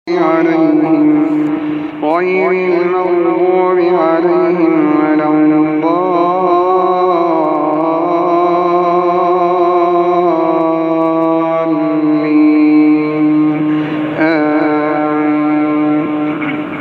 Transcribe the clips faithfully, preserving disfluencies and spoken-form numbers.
عليهم غير المغضوب عليهم ولا الضالين آمين.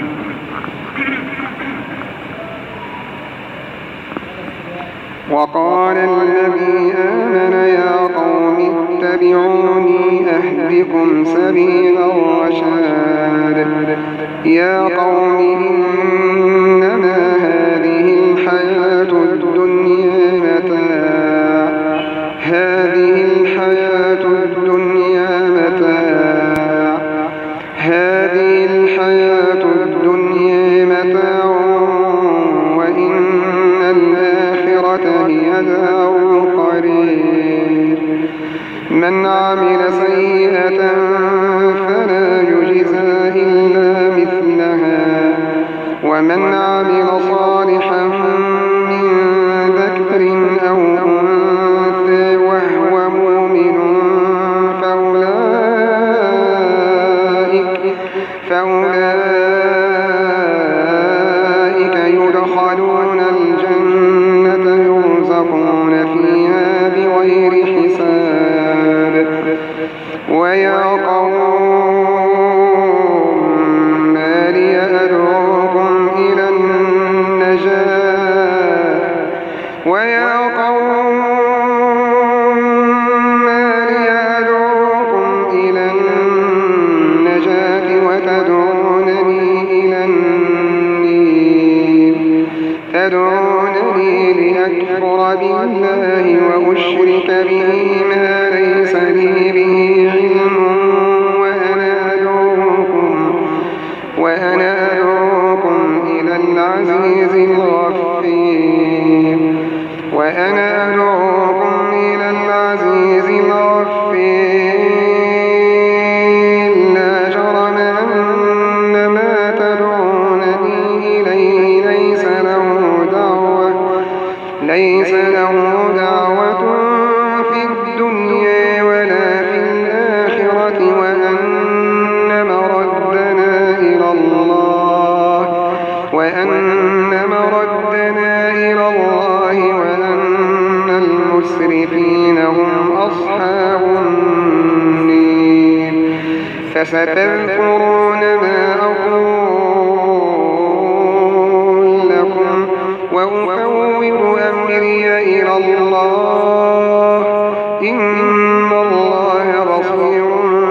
وقال الذي آمن يا قوم اتبعوني أهدكم سبيل الرشاد. يا قوم إنما هذه الحياة الدنيا متاع هذه الحياة الدنيا متاع هذه الحياة الدنيا متاع وإن الآخرة هي دار القرير. من عمل سيئة فلا يجزى إلا مثلها ومن عمل صالحا من ذكر أو أنثى وهو مؤمن فأولئك, فأولئك يدخلون الجنة يرزقون فيها بغير حساب. ويا قوم ما لي أدعوكم إلى النجاة ويا قوم ما لي أدعوكم إلى النجاة وتدعونني إلى النير تدعونني لأكفر بالله وأشرك به ما ليس لي به علم وأنا أدعوكم وأنا أدعوكم إلى العزيز الغفير وأنا أدعوكم إلى العزيز الغفير. لا جرم أن ما تدعونني إليه ليس له دعوة ليس له دعوة في الدنيا ولا في الآخرة وأن مردنا إلى الله وأن مردنا إلى الله وأن المسرفين هم أصحاب النير. فستذكرون ما أقول لكم وأفوض أمري إلى الله إن الله بصير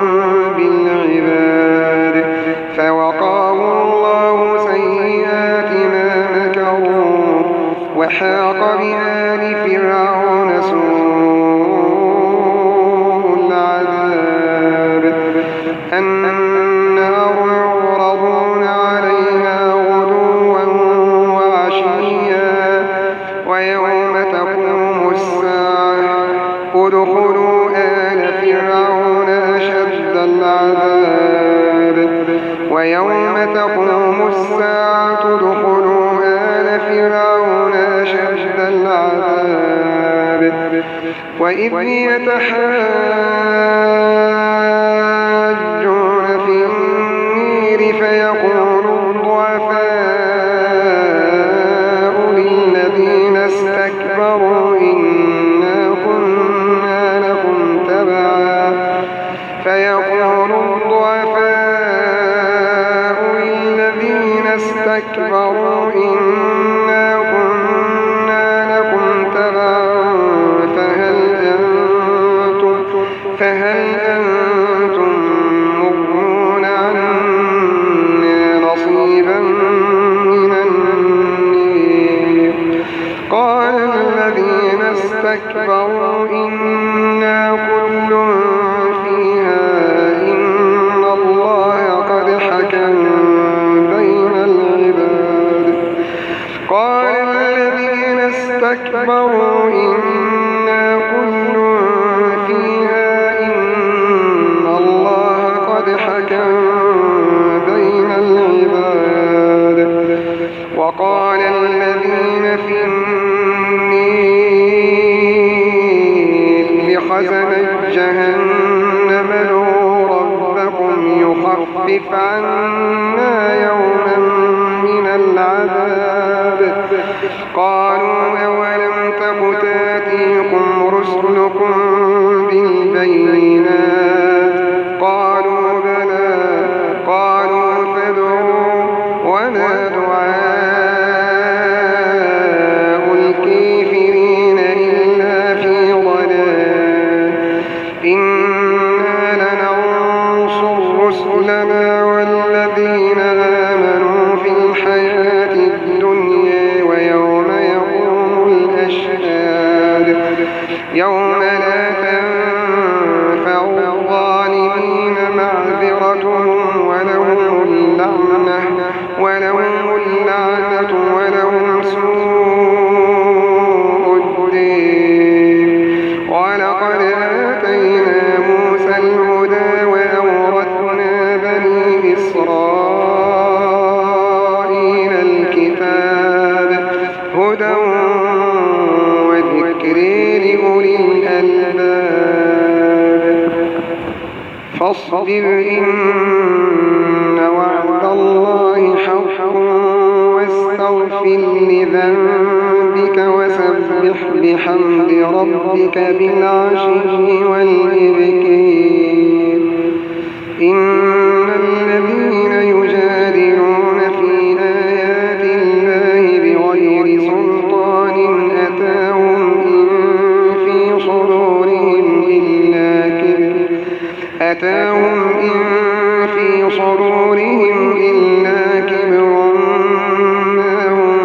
بالعباد. فوقاه الله سيئات ما مكروا وحاق بآل فرعون سوء العذاب. النار يعرضون عليها غدوا وعشيا ويوم تقوم الساعة ادخلوا آل فرعون أشد العذاب. ويوم تقوم الساعة ادخلوا آل فرعون أشد العذاب. وإذ يتحاجون في النير فيقول الضعفاء للذين استكبروا إنا كنا لكم تبعا فيقول الضعفاء للذين استكبروا إنا كنا لكم تبعا فهل أنتم فهل أنتم مغنون عنا نصيبا من النير. قال الذين استكبروا إنا كل فيها إن الله قد حكم بين العباد. قال الذين استكبروا إنا كل فيها إن الله قد حكم بين العباد. وقال الذين في النير لخزنة جهنم ادعوا ربكم يخفف فاصرف عنا يوما من العذاب قالوا أولم تك تأتيكم رسلكم بالبينات قالوا بلى قالوا فادعوا وما دعاء الكافرين إلا في ضلال إنا لننصر رسلنا والذين آمنوا في الحياة الدنيا ويوم يقوم الأشهاد يوم لا تنفع الظالمين معذرتهم ولهم اللعنة ولهم اللعنة ولهم سوء الدين ولقد آتينا موسى الهدى وأورثنا بني إسرائيل الكتاب هدى وذكر لأولي الألباب فاصبر إن وعد الله حق واستغفر لذنبك وسبح بحمد ربك بالعشي والإبكار إن الذين يجادلون في آيات الله بغير سلطان أتاهم إن في صدورهم إلا كبر أتاهم إن في صدورهم إلا كبر ما هم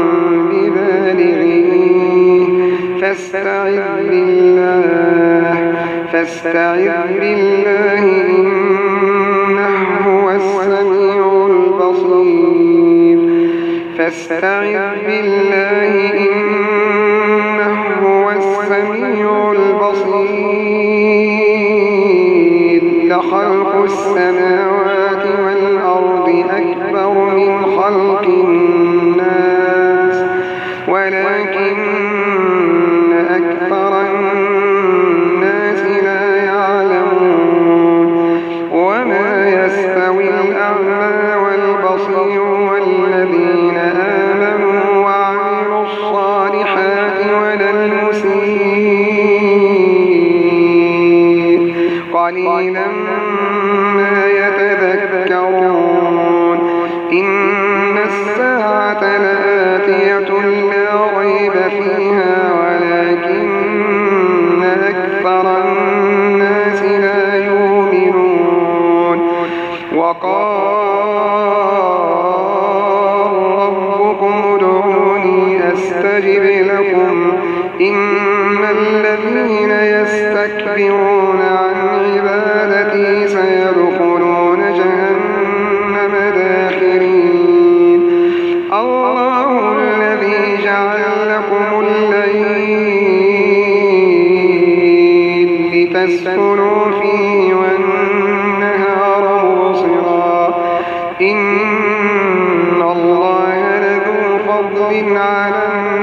ببالغيه فاستعذ بالله فاستعذ بالله إنه هو السميع البصير فاستعذ بالله إنه هو السميع البصير لخلق السماوات والأرض أكبر من خلق الناس ولكن أكثر الناس لا يعلمون وما يستوي الأعمى والبصير والذين آمنوا وعملوا الصالحات ولا المسيء قليلا ما يتذكرون إن الساعة لآتية لا ريب فيها ولكن أكثر الناس لا يؤمنون وقال ربكم ادعوني أستجب لكم إن الذين يستكبرون عن عبادتي سيدخلون جهنم داخرين الله الذي جعل لكم الليل لتسكنوا فيه والنهار مبصرا إن الله لذو فضل على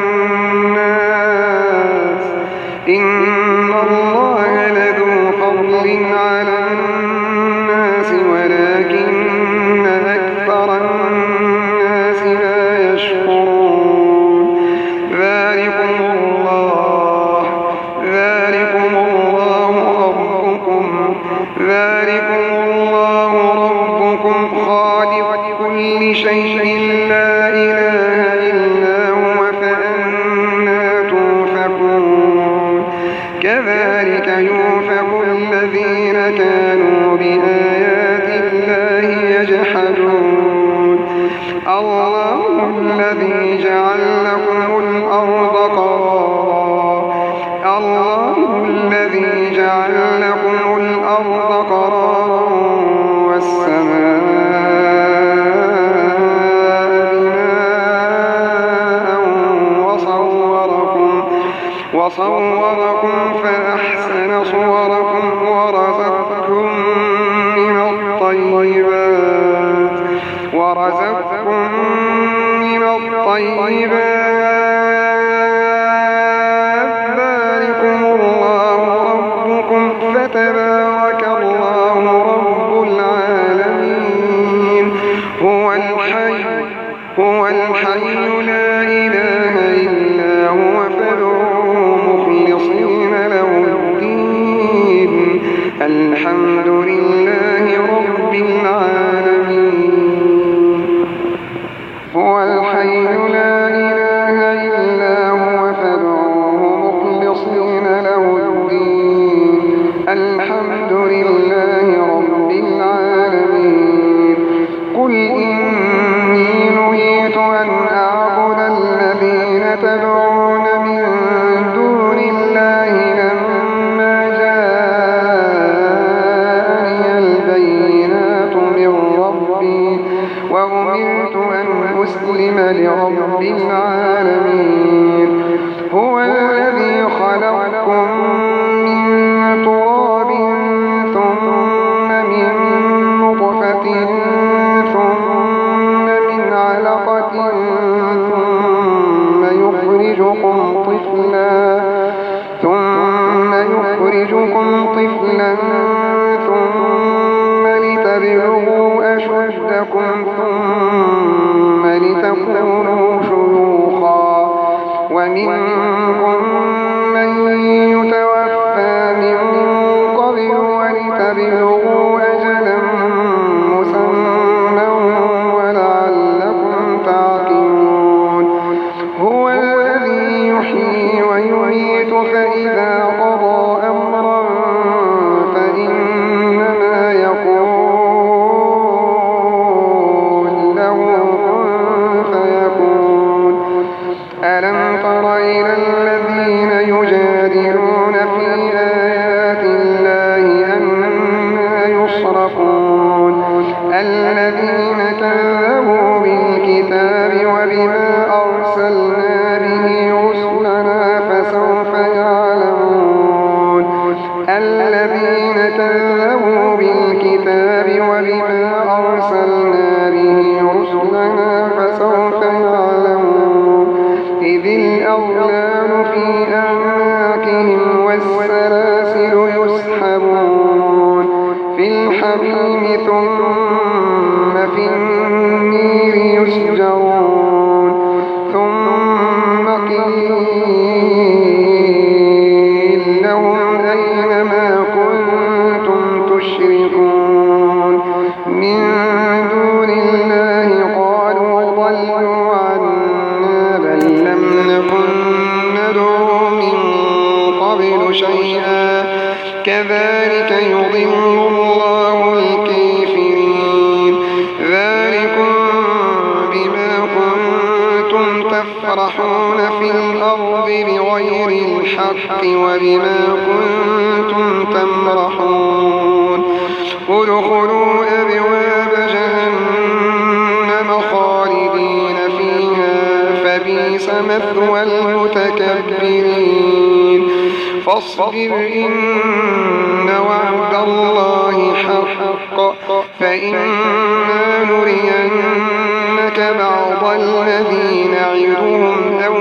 الناس إن الله لذو فضل على الناس ولكن أكثر الناس لا يشكرون ذلكم الله ذلكم الله ربكم ذلكم الله ربكم خالق كل شيء لا إله إلا هو فأنا توفكون كذلك يوفق الذين كانوا بآيات الله يجحدون الله الذي جعل لكم الأرض قرارا الله الذي جعل لكم الأرض قرارا والسماء بناء وصوركم وصوركم فأحسن صوركم ورزقكم من الطيبات ورزقكم من الطيبات ذلكم الله ربكم فتبارك الله رب العالمين هو الحي لا إله إلا هو فادعوه مخلصين له الدين الحمد لله رب العالمين. هو الحي لا إله إلا هو فادعوه مخلصين له الدين الحمد لله رب العالمين. قل إني نهيت أن أعبد الذين تدعون من دون الله لما جاءني البينات من ربي وأمرت أن أسلم لرب العالمين. هو الذي خلقكم من تراب ثم من نطفة ثم من علقة ثم يخرجكم طفلا ثم يخرجكم طفلا ثم لتبلغوا أشدكم ثم لتكونوا شيوخا ومنكم من يتوفى من قبل ولتبلغوا أجلا مسمى ولعلكم تعقلون. هو الذي يحيي ويميت فإذا قضى أمرا فإنما يقول له كن فيكون. ألم تر إلى الذين يجادلون في آيات الله أنى يصرفون الذين كذبوا بالكتاب وبما أرسلنا به رسلنا فسوف يعلمون. الذين كذبوا بالكتاب وبما أرسلنا به رسلنا فسوف يعلمون. إذ الأغلال في أعناقهم والسلاسل يسحبون في الحميم ثم في النير يسجرون ثم قيل لهم أين ما كنتم تشركون من دون الله قالوا ضلوا عنا بل لم نكن ندعو من قبل شيئا كذلك يضل الله الكافرين. ذلكم بما كنتم تفرحون في الأرض بغير الحق وبما كنتم تمرحون. ادخلوا أبواب جهنم خالدين فيها فبئس مثوى المتكبرين. فاصبر إن وعد الله حق فإما نرينك بعض الذي نعدهم أو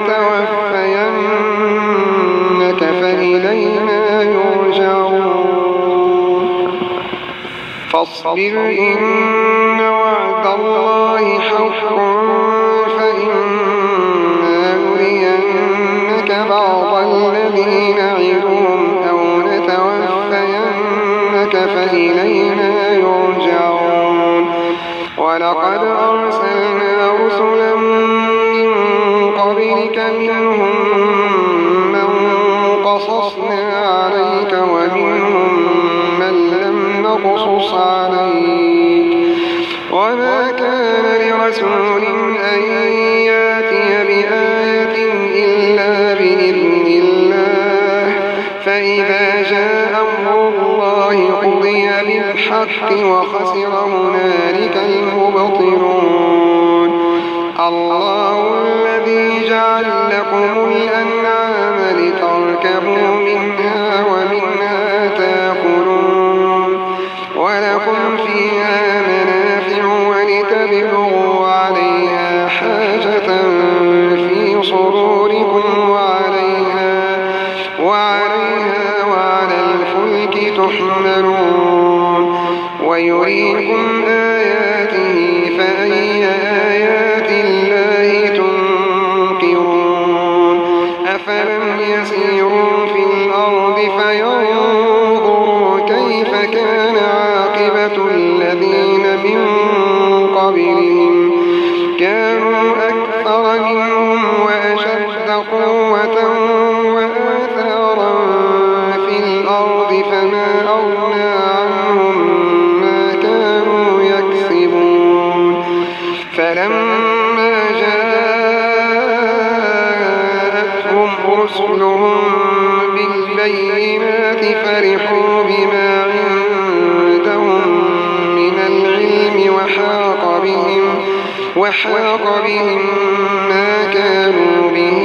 نتوفينك فإلينا يرجعون. فاصبر إن وعد الله حق فإما نرينك بعض الذي نعدهم أو نتوفينك فإلينا يرجعون. ولقد أرسلنا رسلا من قبلك منهم من قصصنا عليك ومنهم من لم نقصص عليك. وما كان لرسول أن يأتي بآية إلا بإذن الله فإذا جاء أمر الله قضي بالحق وخسر هنالك المبطلون. الله الذي جعل لكم الأنعام لتركبوا منها ومنها تأكلون ولكم فيها منافع ولتبلغوا عليها حاجة في صدوركم وعليها وعليها وعلى الفلك تحملون ويريكم آياته فأي آيات من قبلهم كانوا أكثر منهم وأشد قوة وآثارا في الأرض فما أغنى عنهم ما كانوا يكسبون فلما جاءتهم رسلهم بالبينات فرحوا بما عندهم من العلم وحاق بهم وحاق بهم ما كانوا به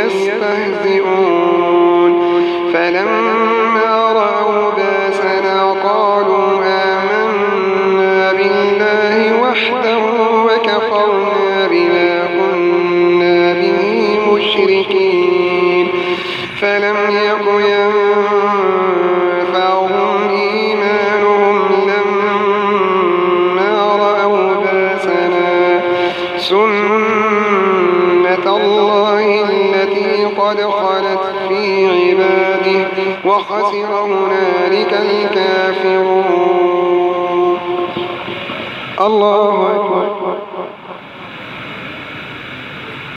يستهزئون فلما رأوا باسنا قالوا آمنا بالله وحده وكفرنا بما كنا به مشركين فلم يك ينفعهم إيمانهم لما رأوا باسنا سنة الله التي قد خلت في عباده وخسر هنالك الكافرون. الله أكبر.